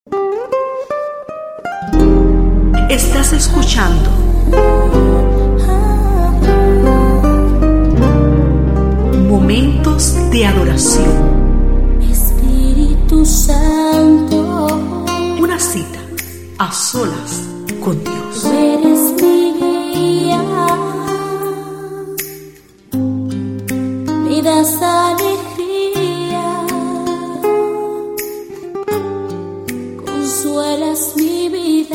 Estás escuchando Momentos de Adoración. Espíritu Santo, una cita a solas con Dios. tú eres mi guía, me das alegría, consuelas mi vida.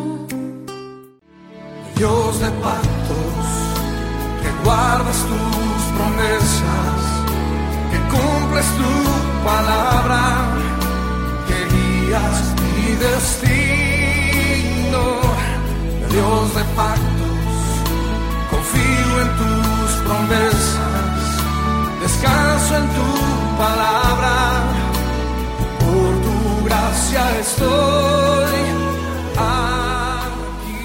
Dios de pactos, que guardas tus promesas, que cumples tu palabra, que guías mi destino. Dios de pactos, confío en tus promesas, descanso en tu palabra, por tu gracia estoy aquí.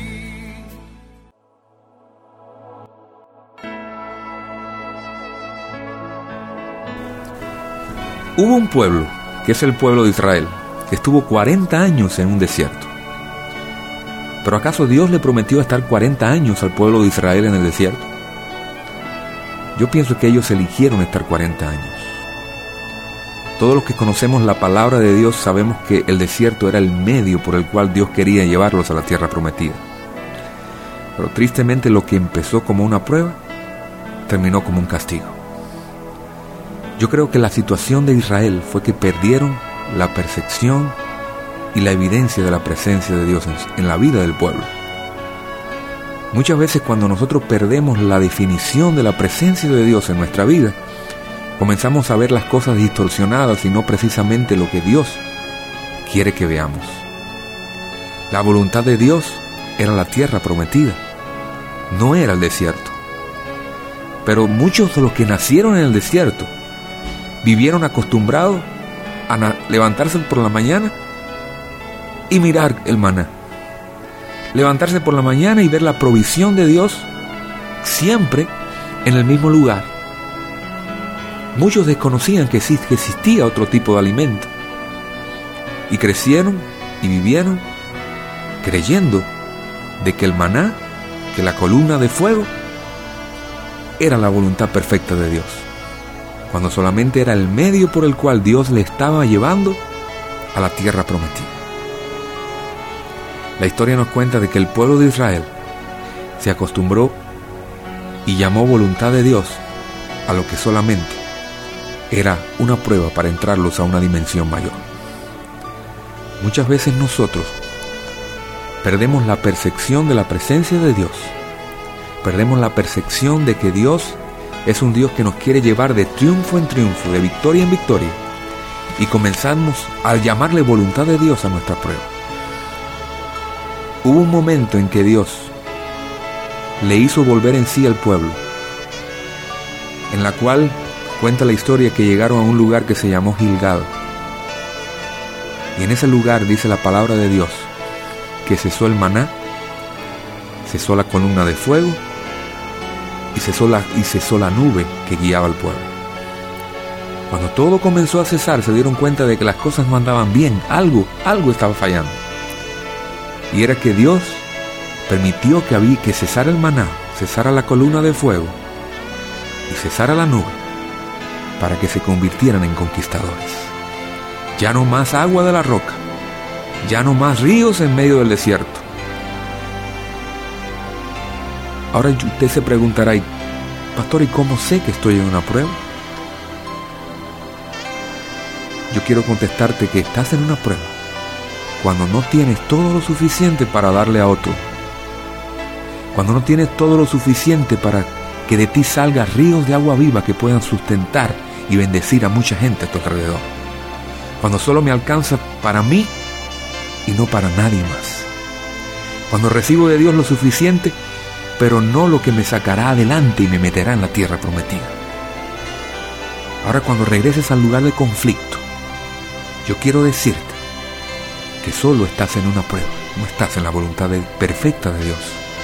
Hubo un pueblo, que es el pueblo de Israel, que estuvo 40 años en un desierto. ¿Pero acaso Dios le prometió estar 40 años al pueblo de Israel en el desierto? Yo pienso que ellos eligieron estar 40 años. Todos los que conocemos la palabra de Dios sabemos que el desierto era el medio por el cual Dios quería llevarlos a la tierra prometida. Pero tristemente lo que empezó como una prueba, terminó como un castigo. Yo creo que la situación de Israel fue que perdieron la percepción y la evidencia de la presencia de Dios en la vida del pueblo. Muchas veces cuando nosotros perdemos la definición de la presencia de Dios en nuestra vida, comenzamos a ver las cosas distorsionadas y no precisamente lo que Dios quiere que veamos. La voluntad de Dios era la tierra prometida, no era el desierto. Pero muchos de los que nacieron en el desierto vivieron acostumbrados a levantarse por la mañana y mirar el maná. Levantarse por la mañana y ver la provisión de Dios siempre en el mismo lugar. Muchos desconocían que existía otro tipo de alimento. Y crecieron y vivieron creyendo de que el maná, que la columna de fuego, era la voluntad perfecta de Dios, cuando solamente era el medio por el cual Dios le estaba llevando a la tierra prometida. La historia nos cuenta de que el pueblo de Israel se acostumbró y llamó voluntad de Dios a lo que solamente era una prueba para entrarlos a una dimensión mayor. Muchas veces nosotros perdemos la percepción de la presencia de Dios. Perdemos la percepción de que Dios es un Dios que nos quiere llevar de triunfo en triunfo, de victoria en victoria, y comenzamos a llamarle voluntad de Dios a nuestra prueba. Hubo un momento en que Dios le hizo volver en sí al pueblo, en la cual cuenta la historia que llegaron a un lugar que se llamó Gilgal. Y en ese lugar dice la palabra de Dios que cesó el maná, cesó la columna de fuego y cesó la nube que guiaba al pueblo. Cuando todo comenzó a cesar, se dieron cuenta de que las cosas no andaban bien, algo estaba fallando. Y era que Dios permitió que cesara el maná, cesara la columna de fuego y cesara la nube para que se convirtieran en conquistadores. Ya no más agua de la roca, ya no más ríos en medio del desierto. Ahora usted se preguntará, pastor, ¿y cómo sé que estoy en una prueba? Yo quiero contestarte que estás en una prueba cuando no tienes todo lo suficiente para darle a otro. Cuando no tienes todo lo suficiente para que de ti salgan ríos de agua viva que puedan sustentar y bendecir a mucha gente a tu alrededor. Cuando solo me alcanza para mí y no para nadie más. Cuando recibo de Dios lo suficiente, pero no lo que me sacará adelante y me meterá en la tierra prometida. Ahora, cuando regreses al lugar de conflicto, yo quiero decirte que solo estás en una prueba, no estás en la voluntad perfecta de Dios.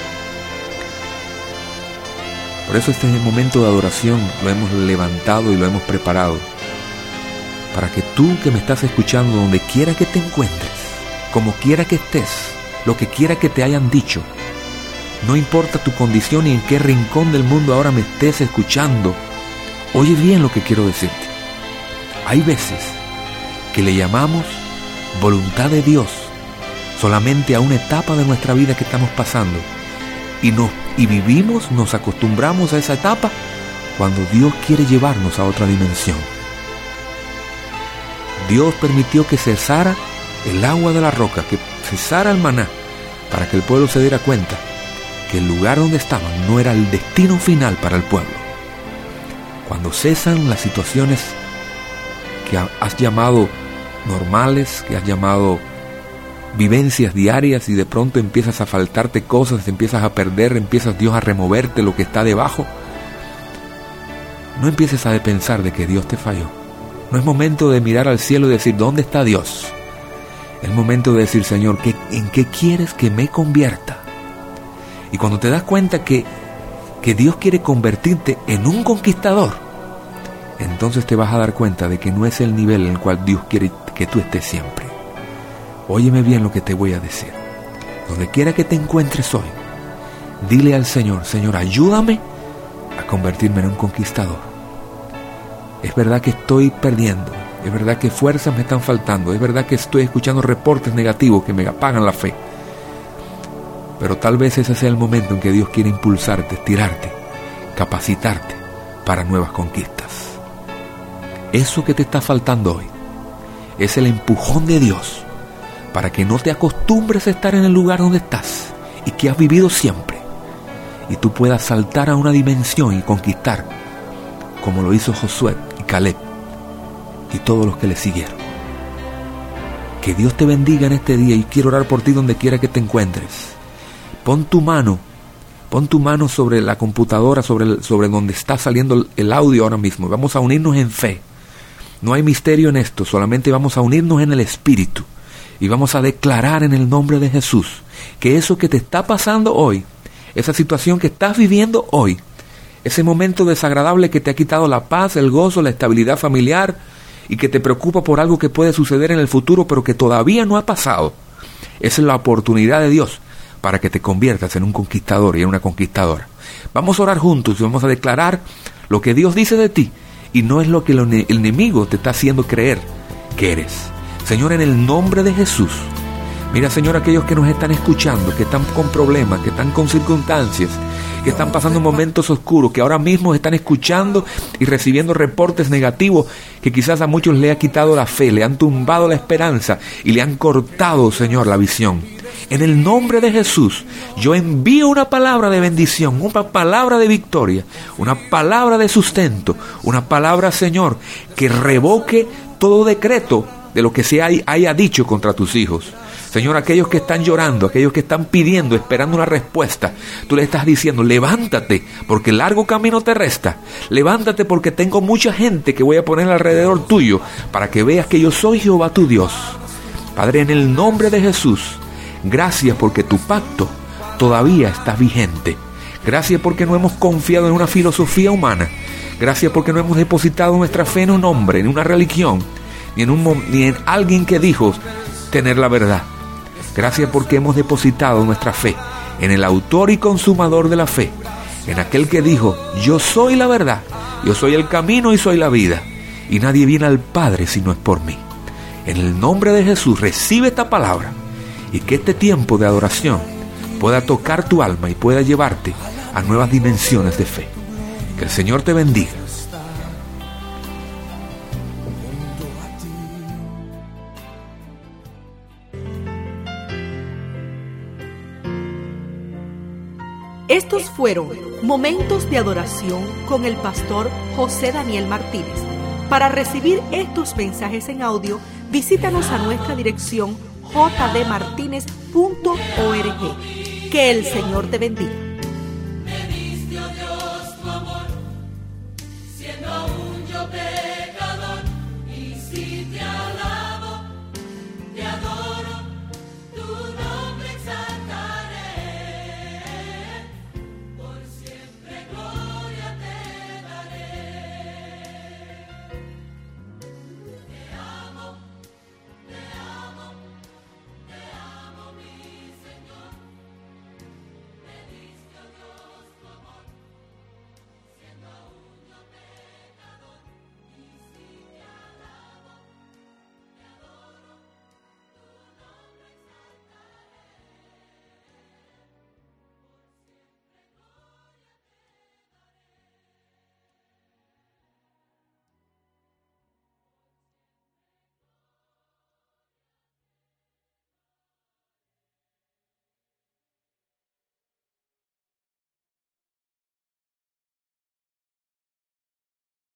Por eso este momento de adoración lo hemos levantado y lo hemos preparado para que tú que me estás escuchando, donde quiera que te encuentres, como quiera que estés, lo que quiera que te hayan dicho. No importa tu condición y en qué rincón del mundo ahora me estés escuchando. Oye bien lo que quiero decirte. Hay veces que le llamamos voluntad de Dios solamente a una etapa de nuestra vida que estamos pasando. Y vivimos, nos acostumbramos a esa etapa cuando Dios quiere llevarnos a otra dimensión. Dios permitió que cesara el agua de la roca, que cesara el maná, para que el pueblo se diera cuenta que el lugar donde estaban no era el destino final para el pueblo. Cuando cesan las situaciones que has llamado normales, que has llamado vivencias diarias, y de pronto empiezas a faltarte cosas, empiezas a perder, empiezas Dios a removerte lo que está debajo, no empieces a pensar de que Dios te falló. No es momento de mirar al cielo y decir, ¿dónde está Dios? Es momento de decir, Señor, ¿en qué quieres que me convierta? Y cuando te das cuenta que Dios quiere convertirte en un conquistador, entonces te vas a dar cuenta de que no es el nivel en el cual Dios quiere que tú estés siempre. Óyeme bien lo que te voy a decir. Donde quiera que te encuentres hoy, dile al Señor, Señor, ayúdame a convertirme en un conquistador. Es verdad que estoy perdiendo, es verdad que fuerzas me están faltando, es verdad que estoy escuchando reportes negativos que me apagan la fe. Pero tal vez ese sea el momento en que Dios quiere impulsarte, estirarte, capacitarte para nuevas conquistas. Eso que te está faltando hoy es el empujón de Dios para que no te acostumbres a estar en el lugar donde estás y que has vivido siempre, y tú puedas saltar a una dimensión y conquistar como lo hizo Josué y Caleb y todos los que le siguieron. Que Dios te bendiga en este día, y quiero orar por ti donde quiera que te encuentres. Pon tu mano sobre la computadora, sobre donde está saliendo el audio ahora mismo. Vamos a unirnos en fe. No hay misterio en esto, solamente vamos a unirnos en el Espíritu. Y vamos a declarar en el nombre de Jesús que eso que te está pasando hoy, esa situación que estás viviendo hoy, ese momento desagradable que te ha quitado la paz, el gozo, la estabilidad familiar, y que te preocupa por algo que puede suceder en el futuro pero que todavía no ha pasado, esa es la oportunidad de Dios para que te conviertas en un conquistador y en una conquistadora. Vamos a orar juntos y vamos a declarar lo que Dios dice de ti, y no es lo que el enemigo te está haciendo creer que eres. Señor, en el nombre de Jesús, mira, Señor, aquellos que nos están escuchando, que están con problemas, que están con circunstancias, que están pasando momentos oscuros, que ahora mismo están escuchando y recibiendo reportes negativos que quizás a muchos le ha quitado la fe, le han tumbado la esperanza y le han cortado, Señor, la visión. En el nombre de Jesús, yo envío una palabra de bendición, una palabra de victoria, una palabra de sustento, una palabra, Señor, que revoque todo decreto de lo que se haya dicho contra tus hijos. Señor, aquellos que están llorando, aquellos que están pidiendo, esperando una respuesta, tú le estás diciendo, levántate, porque largo camino te resta. Levántate, porque tengo mucha gente que voy a poner alrededor tuyo, para que veas que yo soy Jehová tu Dios. Padre, en el nombre de Jesús, gracias porque tu pacto todavía está vigente. Gracias porque no hemos confiado en una filosofía humana. Gracias porque no hemos depositado nuestra fe en un hombre, en una religión, ni en alguien que dijo tener la verdad. Gracias porque hemos depositado nuestra fe en el autor y consumador de la fe, en aquel que dijo, yo soy la verdad, yo soy el camino y soy la vida, y nadie viene al Padre si no es por mí. En el nombre de Jesús, recibe esta palabra, y que este tiempo de adoración pueda tocar tu alma y pueda llevarte a nuevas dimensiones de fe. Que el Señor te bendiga. Estos fueron momentos de adoración con el pastor José Daniel Martínez. Para recibir estos mensajes en audio, visítanos a nuestra dirección jdmartinez.org. Que el Señor te bendiga.